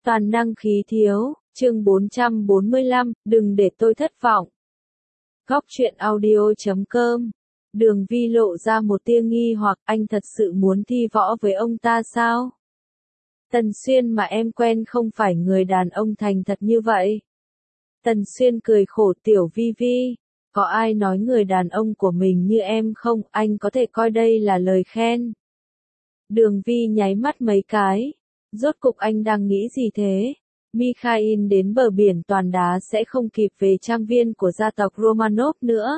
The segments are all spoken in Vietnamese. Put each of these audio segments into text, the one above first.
Toàn năng khí thiếu, chương 445, đừng để tôi thất vọng. Góc truyện audio.com. Đường Vi lộ ra một tia nghi hoặc, anh thật sự muốn thi võ với ông ta sao? Tần Xuyên mà em quen không phải người đàn ông thành thật như vậy. Tần Xuyên cười khổ, Tiểu Vi Vi, có ai nói người đàn ông của mình như em không, anh có thể coi đây là lời khen. Đường Vi nháy mắt mấy cái. Rốt cục anh đang nghĩ gì thế? Mikhail đến bờ biển toàn đá sẽ không kịp về trang viên của gia tộc Romanov nữa.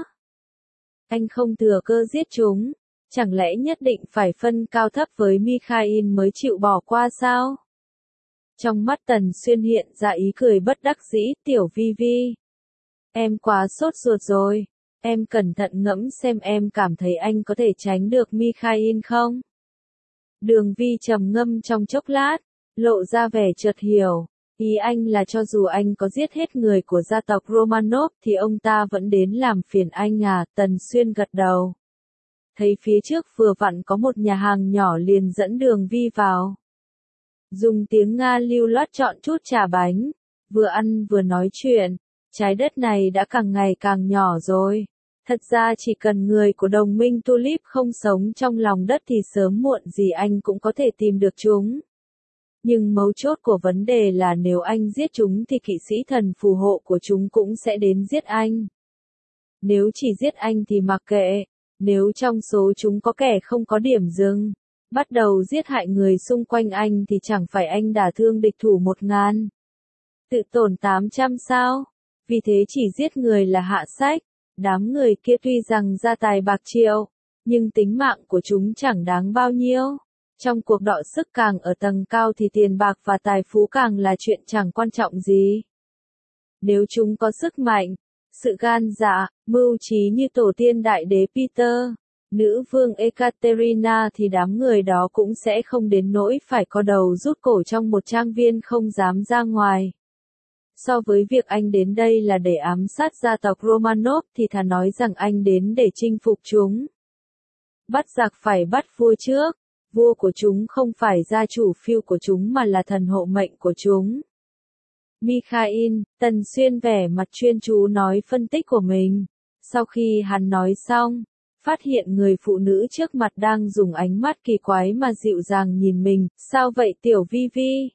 Anh không thừa cơ giết chúng, chẳng lẽ nhất định phải phân cao thấp với Mikhail mới chịu bỏ qua sao? Trong mắt Tần Xuyên hiện ra ý cười bất đắc dĩ, Tiểu Vi Vi. Em quá sốt ruột rồi, em cẩn thận ngẫm xem em cảm thấy anh có thể tránh được Mikhail không? Đường Vi trầm ngâm trong chốc lát, lộ ra vẻ chợt hiểu. Ý anh là cho dù anh có giết hết người của gia tộc Romanov thì ông ta vẫn đến làm phiền anh à? Tần Xuyên gật đầu. Thấy phía trước vừa vặn có một nhà hàng nhỏ liền dẫn Đường Vi vào. Dùng tiếng Nga lưu loát chọn chút trà bánh, vừa ăn vừa nói chuyện. Trái đất này đã càng ngày càng nhỏ rồi. Thật ra chỉ cần người của đồng minh Tulip không sống trong lòng đất thì sớm muộn gì anh cũng có thể tìm được chúng. Nhưng mấu chốt của vấn đề là nếu anh giết chúng thì kỵ sĩ thần phù hộ của chúng cũng sẽ đến giết anh. Nếu chỉ giết anh thì mặc kệ, nếu trong số chúng có kẻ không có điểm dừng, bắt đầu giết hại người xung quanh anh thì chẳng phải anh đả thương địch thủ 1000. Tự tổn 800 sao? Vì thế chỉ giết người là hạ sách. Đám người kia tuy rằng gia tài bạc triệu, nhưng tính mạng của chúng chẳng đáng bao nhiêu. Trong cuộc đọ sức càng ở tầng cao thì tiền bạc và tài phú càng là chuyện chẳng quan trọng gì. Nếu chúng có sức mạnh, sự gan dạ, mưu trí như tổ tiên đại đế Peter, nữ vương Ekaterina thì đám người đó cũng sẽ không đến nỗi phải co đầu rút cổ trong một trang viên không dám ra ngoài. So với việc anh đến đây là để ám sát gia tộc Romanov thì thà nói rằng anh đến để chinh phục chúng. Bắt giặc phải bắt vua trước, vua của chúng không phải gia chủ phiêu của chúng mà là thần hộ mệnh của chúng. Mikhail, Tần Xuyên vẻ mặt chuyên chú nói phân tích của mình. Sau khi hắn nói xong, phát hiện người phụ nữ trước mặt đang dùng ánh mắt kỳ quái mà dịu dàng nhìn mình. Sao vậy Tiểu Vi Vi?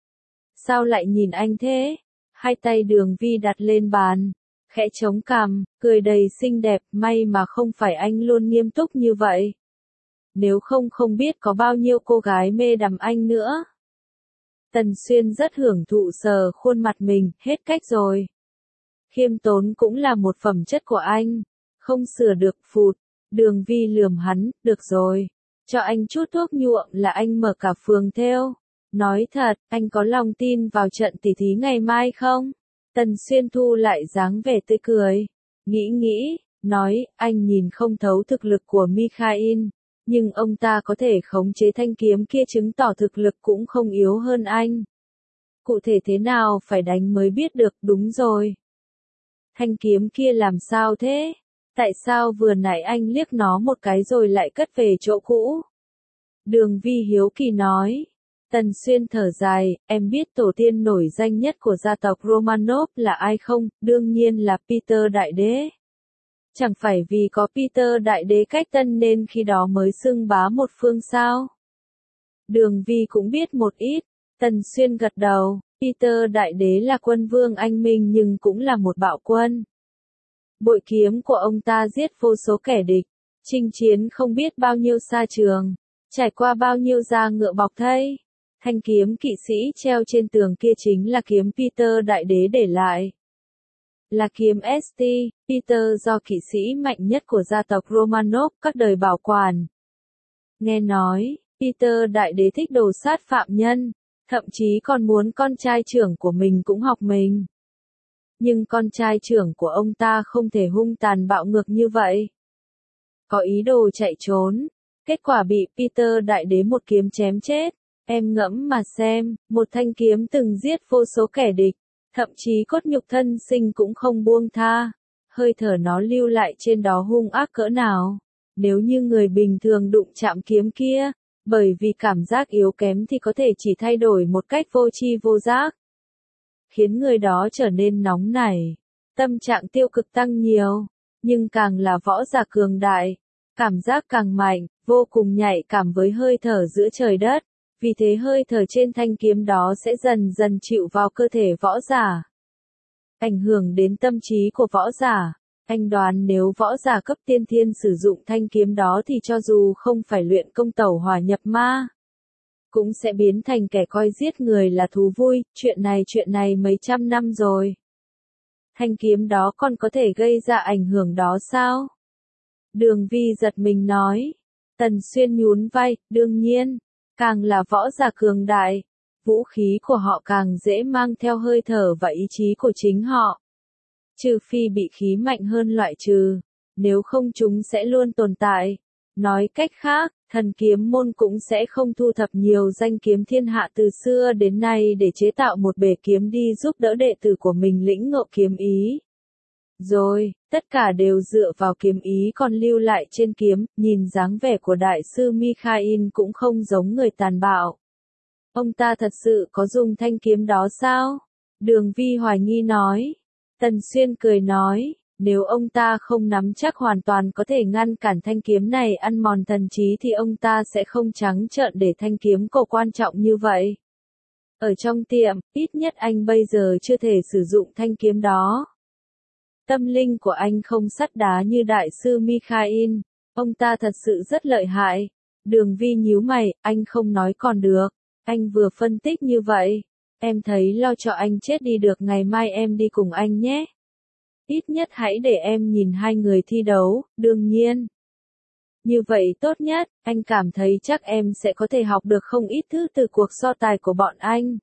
Sao lại nhìn anh thế? Hai tay Đường Vi đặt lên bàn, khẽ chống cằm, cười đầy xinh đẹp, may mà không phải anh luôn nghiêm túc như vậy. Nếu không không biết có bao nhiêu cô gái mê đắm anh nữa. Tần Xuyên rất hưởng thụ sờ khuôn mặt mình, hết cách rồi. Khiêm tốn cũng là một phẩm chất của anh, không sửa được phụt. Đường Vi lườm hắn, được rồi, cho anh chút thuốc nhuộm là anh mở cả phường theo. Nói thật, anh có lòng tin vào trận tỉ thí ngày mai không? Tần Xuyên thu lại dáng vẻ tươi cười. Nghĩ, nói, anh nhìn không thấu thực lực của Mikhail, nhưng ông ta có thể khống chế thanh kiếm kia chứng tỏ thực lực cũng không yếu hơn anh. Cụ thể thế nào phải đánh mới biết được, đúng rồi. Thanh kiếm kia làm sao thế? Tại sao vừa nãy anh liếc nó một cái rồi lại cất về chỗ cũ? Đường Vi hiếu kỳ nói. Tần Xuyên thở dài, em biết tổ tiên nổi danh nhất của gia tộc Romanov là ai không? Đương nhiên là Peter Đại Đế. Chẳng phải vì có Peter Đại Đế cách tân nên khi đó mới xưng bá một phương sao? Đường Vi cũng biết một ít. Tần Xuyên gật đầu, Peter Đại Đế là quân vương anh minh nhưng cũng là một bạo quân. Bội kiếm của ông ta giết vô số kẻ địch, chinh chiến không biết bao nhiêu xa trường, trải qua bao nhiêu da ngựa bọc thây. Thanh kiếm kỵ sĩ treo trên tường kia chính là kiếm Peter Đại Đế để lại. Là kiếm St. Peter do kỵ sĩ mạnh nhất của gia tộc Romanov các đời bảo quản. Nghe nói, Peter Đại Đế thích đồ sát phạm nhân, thậm chí còn muốn con trai trưởng của mình cũng học mình. Nhưng con trai trưởng của ông ta không thể hung tàn bạo ngược như vậy. Có ý đồ chạy trốn, kết quả bị Peter Đại Đế một kiếm chém chết. Em ngẫm mà xem, một thanh kiếm từng giết vô số kẻ địch, thậm chí cốt nhục thân sinh cũng không buông tha. Hơi thở nó lưu lại trên đó hung ác cỡ nào. Nếu như người bình thường đụng chạm kiếm kia, Bởi vì cảm giác yếu kém thì có thể chỉ thay đổi một cách vô tri vô giác, khiến người đó trở nên nóng nảy, tâm trạng tiêu cực tăng nhiều. Nhưng càng là võ giả cường đại, cảm giác càng mạnh, vô cùng nhạy cảm với hơi thở giữa trời đất, vì thế hơi thở trên thanh kiếm đó sẽ dần dần chịu vào cơ thể võ giả, ảnh hưởng đến tâm trí của võ giả. Anh đoán nếu võ giả cấp tiên thiên sử dụng thanh kiếm đó thì cho dù không phải luyện công tẩu hỏa nhập ma, cũng sẽ biến thành kẻ coi giết người là thú vui. Chuyện này mấy trăm năm rồi. Thanh kiếm đó còn có thể gây ra ảnh hưởng đó sao? Đường Vi giật mình nói. Tần Xuyên nhún vai, đương nhiên, càng là võ giả cường đại, vũ khí của họ càng dễ mang theo hơi thở và ý chí của chính họ. Trừ phi bị khí mạnh hơn loại trừ, nếu không chúng sẽ luôn tồn tại. Nói cách khác, thần kiếm môn cũng sẽ không thu thập nhiều danh kiếm thiên hạ từ xưa đến nay để chế tạo một bể kiếm đi giúp đỡ đệ tử của mình lĩnh ngộ kiếm ý. Rồi, tất cả đều dựa vào kiếm ý còn lưu lại trên kiếm. Nhìn dáng vẻ của đại sư Mikhail cũng không giống người tàn bạo. Ông ta thật sự có dùng thanh kiếm đó sao? Đường Vi hoài nghi nói. Tần Xuyên cười nói, nếu ông ta không nắm chắc hoàn toàn có thể ngăn cản thanh kiếm này ăn mòn thần trí thì ông ta sẽ không trắng trợn để thanh kiếm cổ quan trọng như vậy. Ở trong tiệm, ít nhất anh bây giờ chưa thể sử dụng thanh kiếm đó. Tâm linh của anh không sắt đá như đại sư Mikhail, ông ta thật sự rất lợi hại. Đường Vi nhíu mày, anh không nói còn được, anh vừa phân tích như vậy. Em thấy lo cho anh chết đi được, ngày mai em đi cùng anh nhé. Ít nhất hãy để em nhìn hai người thi đấu, đương nhiên. Như vậy tốt nhất, anh cảm thấy chắc em sẽ có thể học được không ít thứ từ cuộc so tài của bọn anh.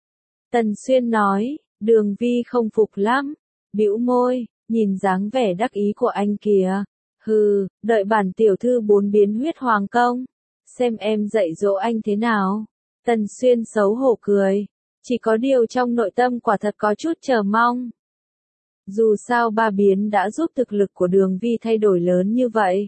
Tần Xuyên nói, Đường Vi không phục lắm, bĩu môi, nhìn dáng vẻ đắc ý của anh kìa. Hừ, đợi bản tiểu thư 4 biến huyết hoàng công, xem em dạy dỗ anh thế nào. Tần Xuyên xấu hổ cười. Chỉ có điều trong nội tâm quả thật có chút chờ mong. Dù sao 3 biến đã giúp thực lực của Đường Vi thay đổi lớn như vậy.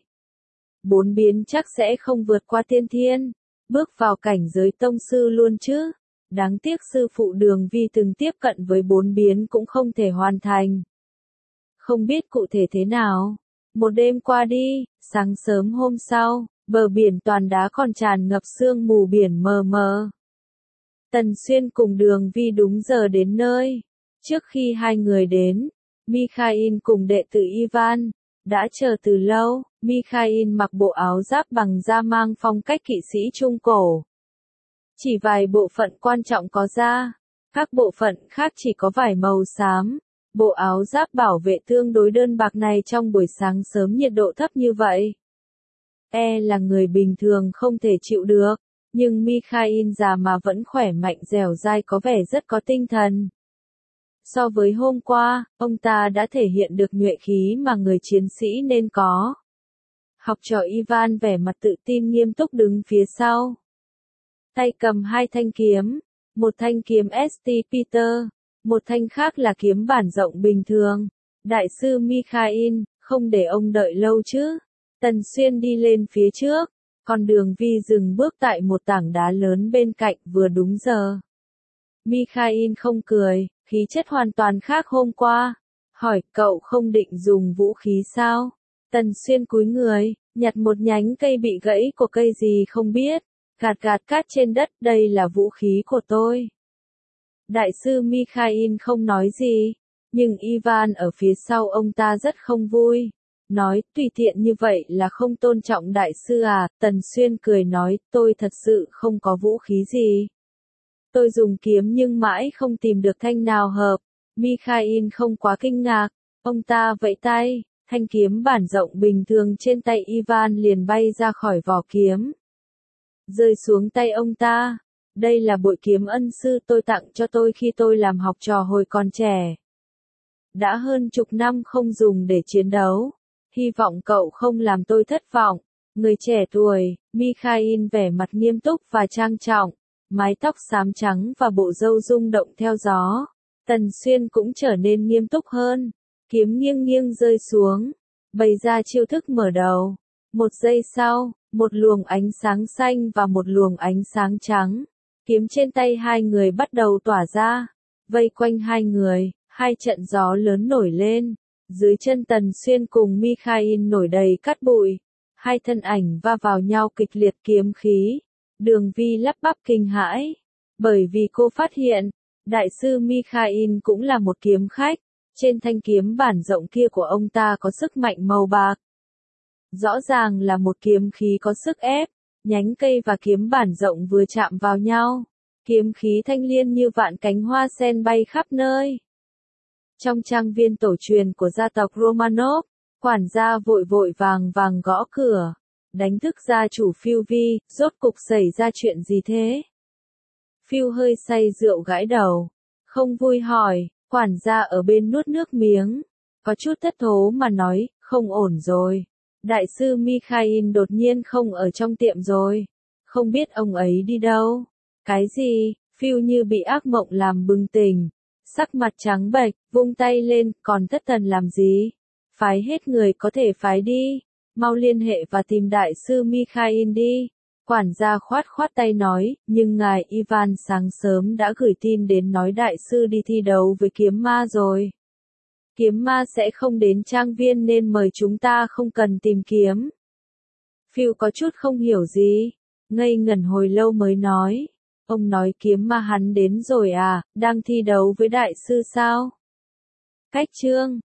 4 biến chắc sẽ không vượt qua tiên thiên, bước vào cảnh giới tông sư luôn chứ. Đáng tiếc sư phụ Đường Vi từng tiếp cận với 4 biến cũng không thể hoàn thành. Không biết cụ thể thế nào. Một đêm qua đi, sáng sớm hôm sau, bờ biển toàn đá còn tràn ngập sương mù biển mờ mờ. Tần Xuyên cùng Đường Vi đúng giờ đến nơi. Trước khi hai người đến, Mikhail cùng đệ tử Ivan đã chờ từ lâu. Mikhail mặc bộ áo giáp bằng da mang phong cách kỵ sĩ Trung Cổ. Chỉ vài bộ phận quan trọng có da, các bộ phận khác chỉ có vải màu xám. Bộ áo giáp bảo vệ tương đối đơn bạc này trong buổi sáng sớm nhiệt độ thấp như vậy, là người bình thường không thể chịu được. Nhưng Mikhail già mà vẫn khỏe mạnh dẻo dai, có vẻ rất có tinh thần. So với hôm qua, ông ta đã thể hiện được nhuệ khí mà người chiến sĩ nên có. Học trò Ivan vẻ mặt tự tin nghiêm túc đứng phía sau. Tay cầm 2 thanh kiếm, một thanh kiếm St. Peter, một thanh khác là kiếm bản rộng bình thường. Đại sư Mikhail, không để ông đợi lâu chứ. Tần Xuyên đi lên phía trước. Còn Đường Vi dừng bước tại một tảng đá lớn bên cạnh, vừa đúng giờ. Mikhail không cười, khí chất hoàn toàn khác hôm qua. Hỏi, cậu không định dùng vũ khí sao? Tần Xuyên cúi người, nhặt một nhánh cây bị gãy của cây gì không biết, gạt cát trên đất, đây là vũ khí của tôi. Đại sư Mikhail không nói gì, nhưng Ivan ở phía sau ông ta rất không vui. Nói, tùy tiện như vậy là không tôn trọng đại sư à? Tần Xuyên cười nói, tôi thật sự không có vũ khí gì. Tôi dùng kiếm nhưng mãi không tìm được thanh nào hợp. Mikhail không quá kinh ngạc, ông ta vẫy tay, thanh kiếm bản rộng bình thường trên tay Ivan liền bay ra khỏi vỏ kiếm, rơi xuống tay ông ta. Đây là bội kiếm ân sư tôi tặng cho tôi khi tôi làm học trò hồi còn trẻ. Đã hơn chục năm không dùng để chiến đấu. Hy vọng cậu không làm tôi thất vọng. Người trẻ tuổi, Mikhail vẻ mặt nghiêm túc và trang trọng, mái tóc xám trắng và bộ râu rung động theo gió. Tần Xuyên cũng trở nên nghiêm túc hơn, kiếm nghiêng nghiêng rơi xuống, bày ra chiêu thức mở đầu. Một giây sau, Một luồng ánh sáng xanh và một luồng ánh sáng trắng. Kiếm trên tay hai người bắt đầu tỏa ra. Vây quanh hai người, hai trận gió lớn nổi lên. Dưới chân Tần Xuyên cùng Mikhail nổi đầy cát bụi. Hai thân ảnh va vào nhau kịch liệt kiếm khí. Đường Vi lắp bắp kinh hãi. Bởi vì cô phát hiện, đại sư Mikhail cũng là một kiếm khách. Trên thanh kiếm bản rộng kia của ông ta có sức mạnh màu bạc. Rõ ràng là một kiếm khí có sức ép. Nhánh cây và kiếm bản rộng vừa chạm vào nhau. Kiếm khí thanh liên như vạn cánh hoa sen bay khắp nơi. Trong trang viên tổ truyền của gia tộc Romanov, quản gia vội vội vàng vàng gõ cửa. Đánh thức gia chủ Phiêu Vi, rốt cục xảy ra chuyện gì thế? Phiêu hơi say rượu gãi đầu. Không vui hỏi, quản gia ở bên nuốt nước miếng. Có chút thất thố mà nói, không ổn rồi. Đại sư Mikhail đột nhiên không ở trong tiệm rồi. Không biết ông ấy đi đâu. Cái gì? Phiêu như bị ác mộng làm bừng tỉnh. Sắc mặt trắng bệch, vung tay lên, còn thất thần làm gì? Phái hết người có thể phái đi. Mau liên hệ và tìm đại sư Mikhail đi. Quản gia khoát khoát tay nói, nhưng ngài Ivan sáng sớm đã gửi tin đến nói đại sư đi thi đấu với kiếm ma rồi. Kiếm ma sẽ không đến trang viên nên mời chúng ta không cần tìm kiếm. Phiêu có chút không hiểu gì. Ngây ngẩn hồi lâu mới nói. Ông nói kiếm ma hắn đến rồi à, đang thi đấu với đại sư sao? Cách chương